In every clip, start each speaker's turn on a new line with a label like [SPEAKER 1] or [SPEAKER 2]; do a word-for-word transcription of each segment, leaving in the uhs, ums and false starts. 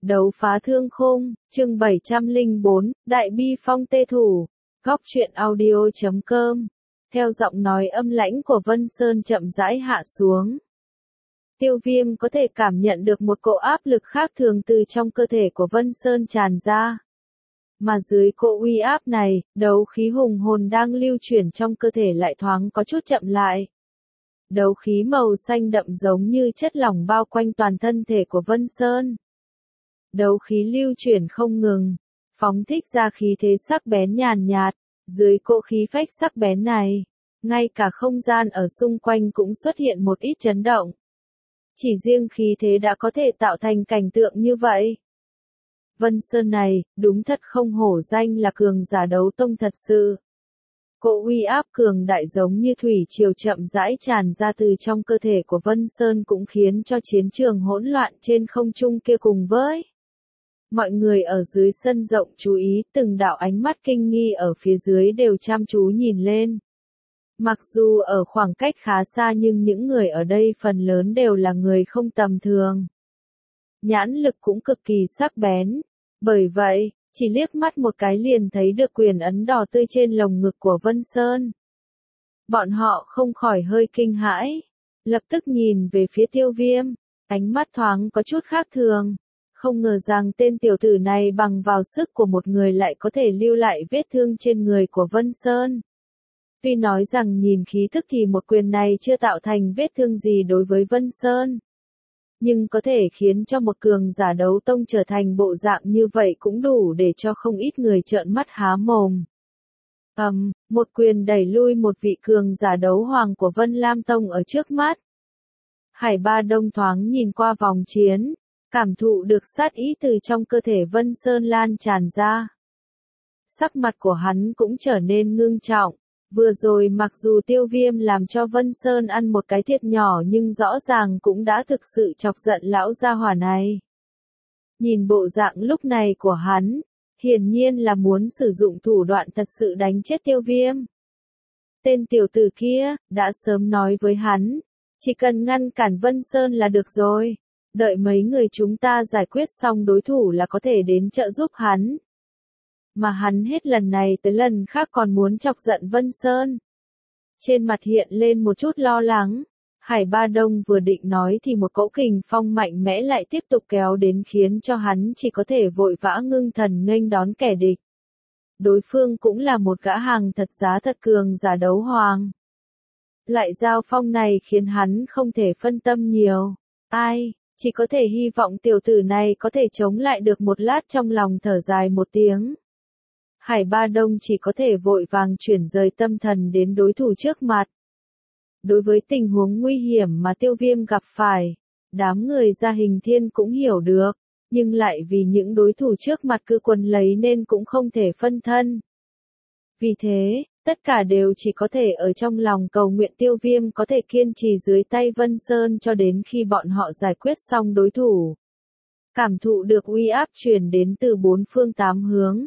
[SPEAKER 1] Đấu phá thương khung, chương bảy trăm lẻ bốn, Đại bi phong tê thủ. Góc truyện audio chấm com. Theo giọng nói âm lãnh của Vân Sơn chậm rãi hạ xuống. Tiêu Viêm có thể cảm nhận được một cỗ áp lực khác thường từ trong cơ thể của Vân Sơn tràn ra. Mà dưới cỗ uy áp này, đấu khí hùng hồn đang lưu chuyển trong cơ thể lại thoáng có chút chậm lại. Đấu khí màu xanh đậm giống như chất lỏng bao quanh toàn thân thể của Vân Sơn. Đấu khí lưu chuyển không ngừng, phóng thích ra khí thế sắc bén nhàn nhạt, dưới cỗ khí phách sắc bén này, ngay cả không gian ở xung quanh cũng xuất hiện một ít chấn động. Chỉ riêng khí thế đã có thể tạo thành cảnh tượng như vậy. Vân Sơn này, đúng thật không hổ danh là cường giả đấu tông thật sự. Cỗ uy áp cường đại giống như thủy triều chậm rãi tràn ra từ trong cơ thể của Vân Sơn cũng khiến cho chiến trường hỗn loạn trên không trung kia cùng với. Mọi người ở dưới sân rộng chú ý, từng đạo ánh mắt kinh nghi ở phía dưới đều chăm chú nhìn lên. Mặc dù ở khoảng cách khá xa nhưng những người ở đây phần lớn đều là người không tầm thường. Nhãn lực cũng cực kỳ sắc bén. Bởi vậy, chỉ liếc mắt một cái liền thấy được quyền ấn đỏ tươi trên lồng ngực của Vân Sơn. Bọn họ không khỏi hơi kinh hãi, lập tức nhìn về phía Tiêu Viêm, ánh mắt thoáng có chút khác thường. Không ngờ rằng tên tiểu tử này bằng vào sức của một người lại có thể lưu lại vết thương trên người của Vân Sơn. Tuy nói rằng nhìn khí thức thì một quyền này chưa tạo thành vết thương gì đối với Vân Sơn. Nhưng có thể khiến cho một cường giả đấu tông trở thành bộ dạng như vậy cũng đủ để cho không ít người trợn mắt há mồm. Ầm, um, một quyền đẩy lui một vị cường giả đấu hoàng của Vân Lam Tông ở trước mắt. Hải Ba Đông thoáng nhìn qua vòng chiến, cảm thụ được sát ý từ trong cơ thể Vân Sơn lan tràn ra. Sắc mặt của hắn cũng trở nên ngưng trọng. Vừa rồi mặc dù Tiêu Viêm làm cho Vân Sơn ăn một cái thiệt nhỏ nhưng rõ ràng cũng đã thực sự chọc giận lão gia hỏa này. Nhìn bộ dạng lúc này của hắn, hiển nhiên là muốn sử dụng thủ đoạn thật sự đánh chết Tiêu Viêm. Tên tiểu tử kia, đã sớm nói với hắn, chỉ cần ngăn cản Vân Sơn là được rồi, đợi mấy người chúng ta giải quyết xong đối thủ là có thể đến trợ giúp hắn. Mà hắn hết lần này tới lần khác còn muốn chọc giận Vân Sơn. Trên mặt hiện lên một chút lo lắng. Hải Ba Đông vừa định nói thì một cỗ kình phong mạnh mẽ lại tiếp tục kéo đến khiến cho hắn chỉ có thể vội vã ngưng thần nghênh đón kẻ địch. Đối phương cũng là một gã hàng thật giá thật cường giả đấu hoàng. Lại giao phong này khiến hắn không thể phân tâm nhiều. Ai, chỉ có thể hy vọng tiểu tử này có thể chống lại được một lát, trong lòng thở dài một tiếng. Hải Ba Đông chỉ có thể vội vàng chuyển rời tâm thần đến đối thủ trước mặt. Đối với tình huống nguy hiểm mà Tiêu Viêm gặp phải, đám người Gia Hình Thiên cũng hiểu được, nhưng lại vì những đối thủ trước mặt cứ quấn lấy nên cũng không thể phân thân. Vì thế, tất cả đều chỉ có thể ở trong lòng cầu nguyện Tiêu Viêm có thể kiên trì dưới tay Vân Sơn cho đến khi bọn họ giải quyết xong đối thủ. Cảm thụ được uy áp truyền đến từ bốn phương tám hướng.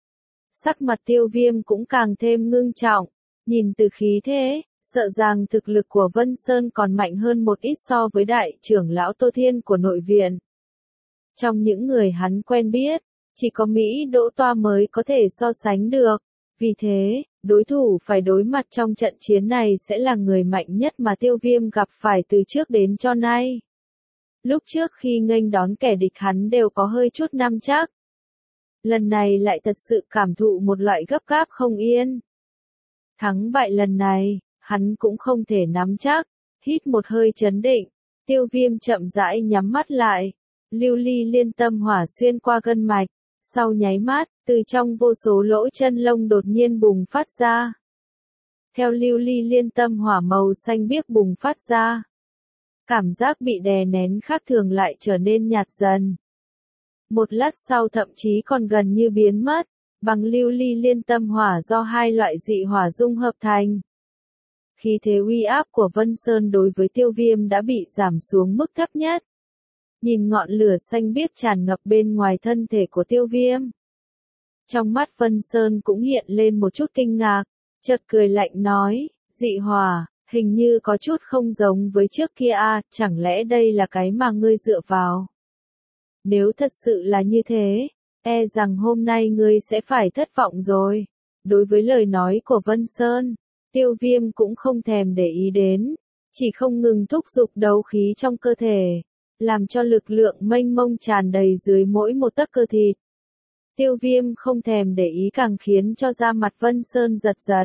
[SPEAKER 1] Sắc mặt Tiêu Viêm cũng càng thêm ngưng trọng, nhìn từ khí thế, sợ rằng thực lực của Vân Sơn còn mạnh hơn một ít so với đại trưởng lão Tô Thiên của nội viện. Trong những người hắn quen biết, chỉ có Mỹ Đỗ Toa mới có thể so sánh được, vì thế, đối thủ phải đối mặt trong trận chiến này sẽ là người mạnh nhất mà Tiêu Viêm gặp phải từ trước đến cho nay. Lúc trước khi nghênh đón kẻ địch hắn đều có hơi chút nắm chắc. Lần này lại thật sự cảm thụ một loại gấp gáp không yên. Thắng bại lần này, hắn cũng không thể nắm chắc, hít một hơi trấn định, Tiêu Viêm chậm rãi nhắm mắt lại, lưu ly liên tâm hỏa xuyên qua gân mạch, sau nháy mắt, từ trong vô số lỗ chân lông đột nhiên bùng phát ra. Theo lưu ly liên tâm hỏa màu xanh biếc bùng phát ra, cảm giác bị đè nén khác thường lại trở nên nhạt dần. Một lát sau thậm chí còn gần như biến mất, bằng lưu ly liên tâm hỏa do hai loại dị hỏa dung hợp thành. Khí thế uy áp của Vân Sơn đối với Tiêu Viêm đã bị giảm xuống mức thấp nhất. Nhìn ngọn lửa xanh biếc tràn ngập bên ngoài thân thể của Tiêu Viêm. Trong mắt Vân Sơn cũng hiện lên một chút kinh ngạc, chợt cười lạnh nói, dị hỏa, hình như có chút không giống với trước kia a, chẳng lẽ đây là cái mà ngươi dựa vào? Nếu thật sự là như thế, e rằng hôm nay ngươi sẽ phải thất vọng rồi. Đối với lời nói của Vân Sơn, Tiêu Viêm cũng không thèm để ý đến, chỉ không ngừng thúc giục đấu khí trong cơ thể, làm cho lực lượng mênh mông tràn đầy dưới mỗi một tấc cơ thịt. Tiêu Viêm không thèm để ý càng khiến cho da mặt Vân Sơn giật giật.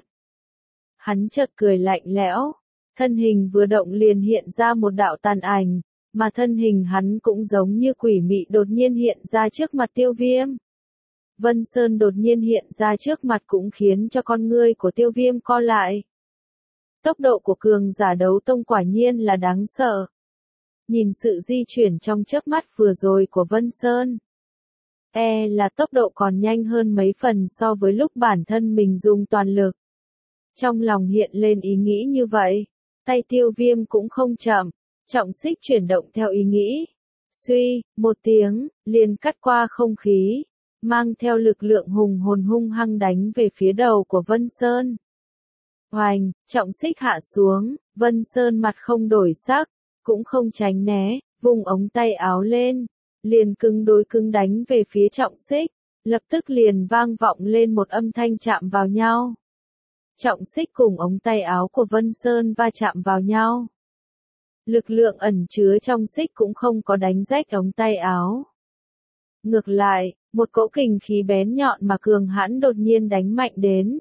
[SPEAKER 1] Hắn chợt cười lạnh lẽo, thân hình vừa động liền hiện ra một đạo tàn ảnh, mà thân hình hắn cũng giống như quỷ mị đột nhiên hiện ra trước mặt Tiêu Viêm. Vân Sơn đột nhiên hiện ra trước mặt cũng khiến cho con ngươi của Tiêu Viêm co lại. Tốc độ của cường giả đấu tông quả nhiên là đáng sợ. Nhìn sự di chuyển trong chớp mắt vừa rồi của Vân Sơn, e là tốc độ còn nhanh hơn mấy phần so với lúc bản thân mình dùng toàn lực. Trong lòng hiện lên ý nghĩ như vậy, tay Tiêu Viêm cũng không chậm, trọng xích chuyển động theo ý nghĩ. Suy, một tiếng, liền cắt qua không khí, mang theo lực lượng hùng hồn hung hăng đánh về phía đầu của Vân Sơn. Hoành, trọng xích hạ xuống, Vân Sơn mặt không đổi sắc, cũng không tránh né, vùng ống tay áo lên, liền cứng đối cứng đánh về phía trọng xích, lập tức liền vang vọng lên một âm thanh chạm vào nhau. Trọng xích cùng ống tay áo của Vân Sơn va chạm vào nhau. Lực lượng ẩn chứa trong xích cũng không có đánh rách ống tay áo. Ngược lại, một cỗ kình khí bén nhọn mà cường hãn đột nhiên đánh mạnh đến.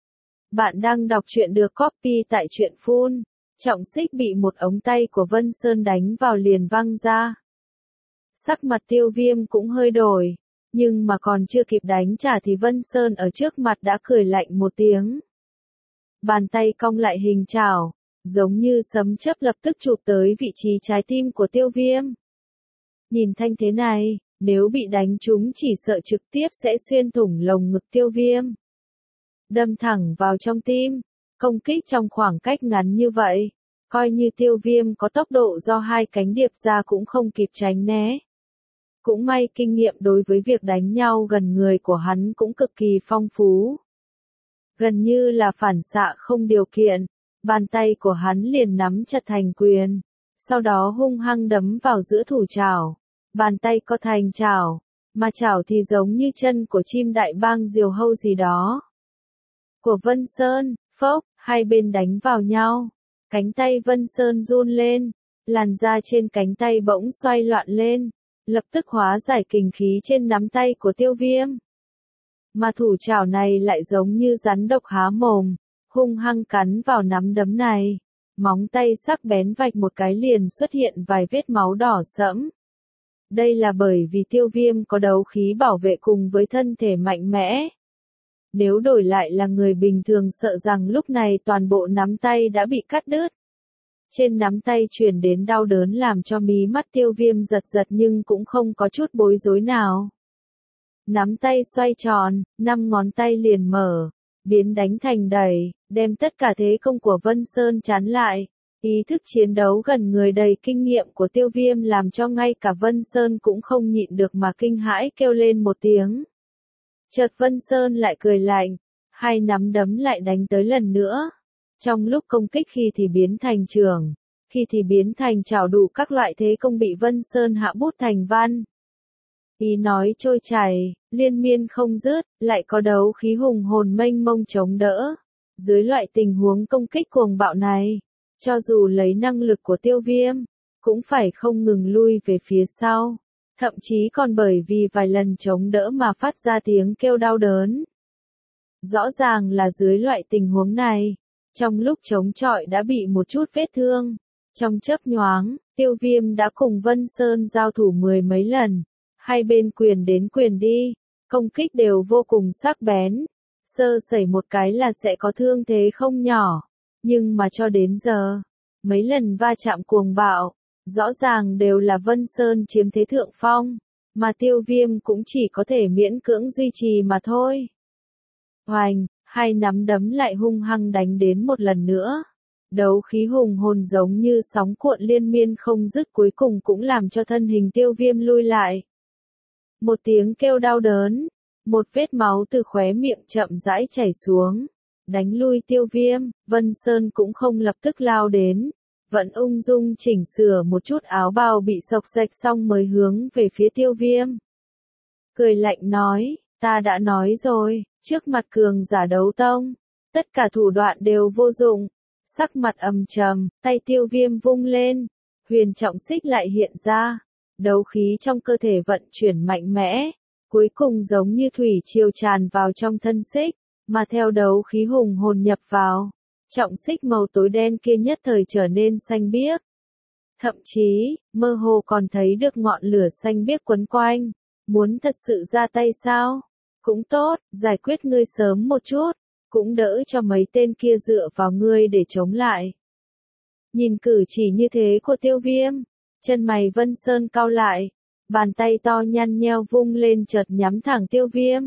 [SPEAKER 1] Bạn đang đọc truyện được copy tại truyện Phun. Trọng xích bị một ống tay của Vân Sơn đánh vào liền văng ra. Sắc mặt Tiêu Viêm cũng hơi đổi, nhưng mà còn chưa kịp đánh trả thì Vân Sơn ở trước mặt đã cười lạnh một tiếng. Bàn tay cong lại hình chảo, giống như sấm chớp lập tức chụp tới vị trí trái tim của Tiêu Viêm. Nhìn thanh thế này, nếu bị đánh trúng chỉ sợ trực tiếp sẽ xuyên thủng lồng ngực Tiêu Viêm. Đâm thẳng vào trong tim, công kích trong khoảng cách ngắn như vậy, coi như Tiêu Viêm có tốc độ do hai cánh điệp ra cũng không kịp tránh né. Cũng may kinh nghiệm đối với việc đánh nhau gần người của hắn cũng cực kỳ phong phú. Gần như là phản xạ không điều kiện, bàn tay của hắn liền nắm chặt thành quyền, sau đó hung hăng đấm vào giữa thủ chảo. Bàn tay có thành chảo, mà chảo thì giống như chân của chim đại bang diều hâu gì đó. Của Vân Sơn, phốc, hai bên đánh vào nhau. Cánh tay Vân Sơn run lên, làn da trên cánh tay bỗng xoay loạn lên, lập tức hóa giải kình khí trên nắm tay của Tiêu Viêm. Mà thủ chảo này lại giống như rắn độc há mồm, hung hăng cắn vào nắm đấm này. Móng tay sắc bén vạch một cái liền xuất hiện vài vết máu đỏ sẫm. Đây là bởi vì Tiêu Viêm có đấu khí bảo vệ cùng với thân thể mạnh mẽ. Nếu đổi lại là người bình thường sợ rằng lúc này toàn bộ nắm tay đã bị cắt đứt. Trên nắm tay truyền đến đau đớn làm cho mí mắt Tiêu Viêm giật giật nhưng cũng không có chút bối rối nào. Nắm tay xoay tròn, năm ngón tay liền mở, biến đánh thành đẩy, đem tất cả thế công của Vân Sơn chắn lại. Ý thức chiến đấu gần người đầy kinh nghiệm của Tiêu Viêm làm cho ngay cả Vân Sơn cũng không nhịn được mà kinh hãi kêu lên một tiếng. Chợt Vân Sơn lại cười lạnh, hai nắm đấm lại đánh tới lần nữa. Trong lúc công kích khi thì biến thành trường, khi thì biến thành chảo đủ các loại thế công bị Vân Sơn hạ bút thành văn. Ý nói trôi chảy, liên miên không dứt, lại có đấu khí hùng hồn mênh mông chống đỡ. Dưới loại tình huống công kích cuồng bạo này, cho dù lấy năng lực của Tiêu Viêm, cũng phải không ngừng lui về phía sau. Thậm chí còn bởi vì vài lần chống đỡ mà phát ra tiếng kêu đau đớn. Rõ ràng là dưới loại tình huống này, trong lúc chống chọi đã bị một chút vết thương. Trong chớp nhoáng, Tiêu Viêm đã cùng Vân Sơn giao thủ mười mấy lần. Hai bên quyền đến quyền đi, công kích đều vô cùng sắc bén. Sơ sẩy một cái là sẽ có thương thế không nhỏ. Nhưng mà cho đến giờ, mấy lần va chạm cuồng bạo, rõ ràng đều là Vân Sơn chiếm thế thượng phong, mà Tiêu Viêm cũng chỉ có thể miễn cưỡng duy trì mà thôi. Hoành, hai nắm đấm lại hung hăng đánh đến một lần nữa. Đấu khí hùng hồn giống như sóng cuộn liên miên không dứt cuối cùng cũng làm cho thân hình Tiêu Viêm lui lại. Một tiếng kêu đau đớn, một vết máu từ khóe miệng chậm rãi chảy xuống. Đánh lui Tiêu Viêm, Vân Sơn cũng không lập tức lao đến, vẫn ung dung chỉnh sửa một chút áo bào bị xộc xệch xong mới hướng về phía Tiêu Viêm. Cười lạnh nói, ta đã nói rồi, trước mặt cường giả đấu tông, tất cả thủ đoạn đều vô dụng. Sắc mặt âm trầm, tay Tiêu Viêm vung lên, huyền trọng xích lại hiện ra, đấu khí trong cơ thể vận chuyển mạnh mẽ, cuối cùng giống như thủy triều tràn vào trong thân xích, mà theo đấu khí hùng hồn nhập vào, trọng xích màu tối đen kia nhất thời trở nên xanh biếc. Thậm chí, mơ hồ còn thấy được ngọn lửa xanh biếc quấn quanh, muốn thật sự ra tay sao? Cũng tốt, giải quyết ngươi sớm một chút, cũng đỡ cho mấy tên kia dựa vào ngươi để chống lại. Nhìn cử chỉ như thế của Tiêu Viêm, chân mày Vân Sơn cau lại, bàn tay to nhăn nheo vung lên chợt nhắm thẳng Tiêu Viêm.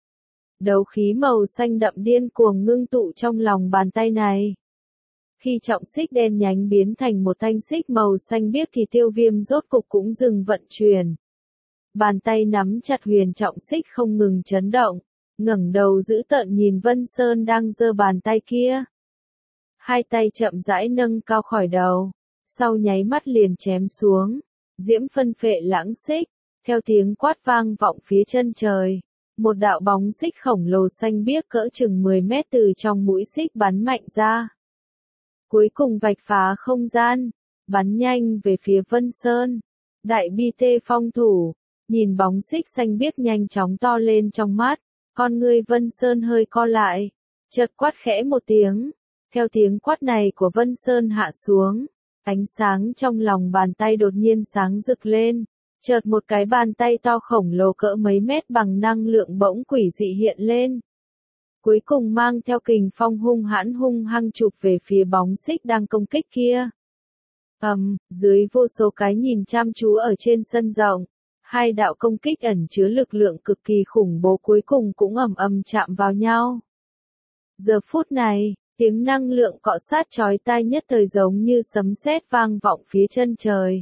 [SPEAKER 1] Đấu khí màu xanh đậm điên cuồng ngưng tụ trong lòng bàn tay này. Khi trọng xích đen nhánh biến thành một thanh xích màu xanh biếc thì Tiêu Viêm rốt cục cũng dừng vận chuyển. Bàn tay nắm chặt huyền trọng xích không ngừng chấn động, ngẩng đầu dữ tợn nhìn Vân Sơn đang giơ bàn tay kia. Hai tay chậm rãi nâng cao khỏi đầu, sau nháy mắt liền chém xuống, diễm phân phệ lãng xích, theo tiếng quát vang vọng phía chân trời. Một đạo bóng xích khổng lồ xanh biếc cỡ chừng mười mét từ trong mũi xích bắn mạnh ra. Cuối cùng vạch phá không gian, bắn nhanh về phía Vân Sơn. Đại bi tê phong thủ, nhìn bóng xích xanh biếc nhanh chóng to lên trong mắt, con ngươi Vân Sơn hơi co lại, chợt quát khẽ một tiếng. Theo tiếng quát này của Vân Sơn hạ xuống, ánh sáng trong lòng bàn tay đột nhiên sáng rực lên. Chợt một cái bàn tay to khổng lồ cỡ mấy mét bằng năng lượng bỗng quỷ dị hiện lên. Cuối cùng mang theo kình phong hung hãn hung hăng chụp về phía bóng xích đang công kích kia. Ầm, um, dưới vô số cái nhìn chăm chú ở trên sân rộng, hai đạo công kích ẩn chứa lực lượng cực kỳ khủng bố cuối cùng cũng ầm ầm chạm vào nhau. Giờ phút này, tiếng năng lượng cọ sát chói tai nhất thời giống như sấm sét vang vọng phía chân trời,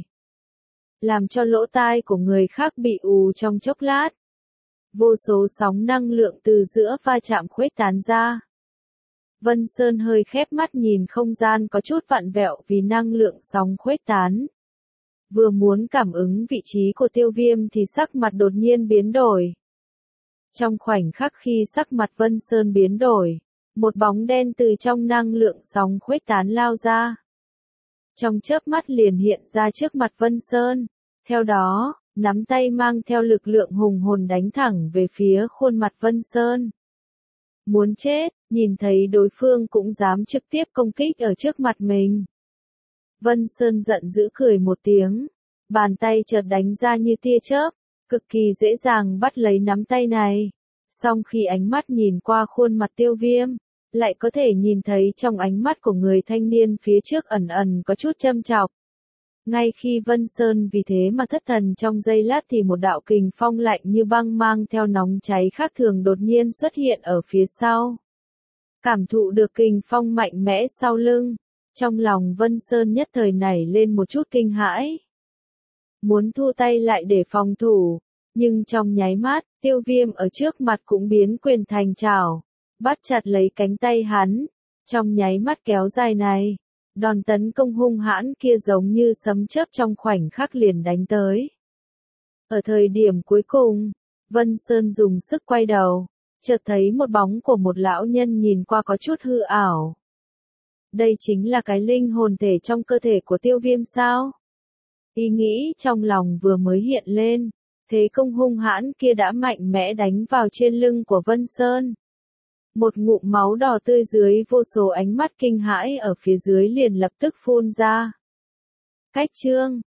[SPEAKER 1] làm cho lỗ tai của người khác bị ù trong chốc lát. Vô số sóng năng lượng từ giữa va chạm khuếch tán ra. Vân Sơn hơi khép mắt nhìn không gian có chút vặn vẹo vì năng lượng sóng khuếch tán. Vừa muốn cảm ứng vị trí của Tiêu Viêm thì sắc mặt đột nhiên biến đổi. Trong khoảnh khắc khi sắc mặt Vân Sơn biến đổi, một bóng đen từ trong năng lượng sóng khuếch tán lao ra. Trong chớp mắt liền hiện ra trước mặt Vân Sơn, theo đó, nắm tay mang theo lực lượng hùng hồn đánh thẳng về phía khuôn mặt Vân Sơn. Muốn chết, nhìn thấy đối phương cũng dám trực tiếp công kích ở trước mặt mình. Vân Sơn giận dữ cười một tiếng, bàn tay chợt đánh ra như tia chớp, cực kỳ dễ dàng bắt lấy nắm tay này. Song khi ánh mắt nhìn qua khuôn mặt Tiêu Viêm, lại có thể nhìn thấy trong ánh mắt của người thanh niên phía trước ẩn ẩn có chút châm chọc. Ngay khi Vân Sơn vì thế mà thất thần trong giây lát thì một đạo kình phong lạnh như băng mang theo nóng cháy khác thường đột nhiên xuất hiện ở phía sau. Cảm thụ được kình phong mạnh mẽ sau lưng, trong lòng Vân Sơn nhất thời nảy lên một chút kinh hãi. Muốn thu tay lại để phòng thủ, nhưng trong nháy mắt, Tiêu Viêm ở trước mặt cũng biến quyền thành trảo, bắt chặt lấy cánh tay hắn, trong nháy mắt kéo dài này. Đòn tấn công hung hãn kia giống như sấm chớp trong khoảnh khắc liền đánh tới. Ở thời điểm cuối cùng, Vân Sơn dùng sức quay đầu, chợt thấy một bóng của một lão nhân nhìn qua có chút hư ảo. Đây chính là cái linh hồn thể trong cơ thể của Tiêu Viêm sao? Ý nghĩ trong lòng vừa mới hiện lên, thế công hung hãn kia đã mạnh mẽ đánh vào trên lưng của Vân Sơn. Một ngụm máu đỏ tươi dưới vô số ánh mắt kinh hãi ở phía dưới liền lập tức phun ra. Cách chương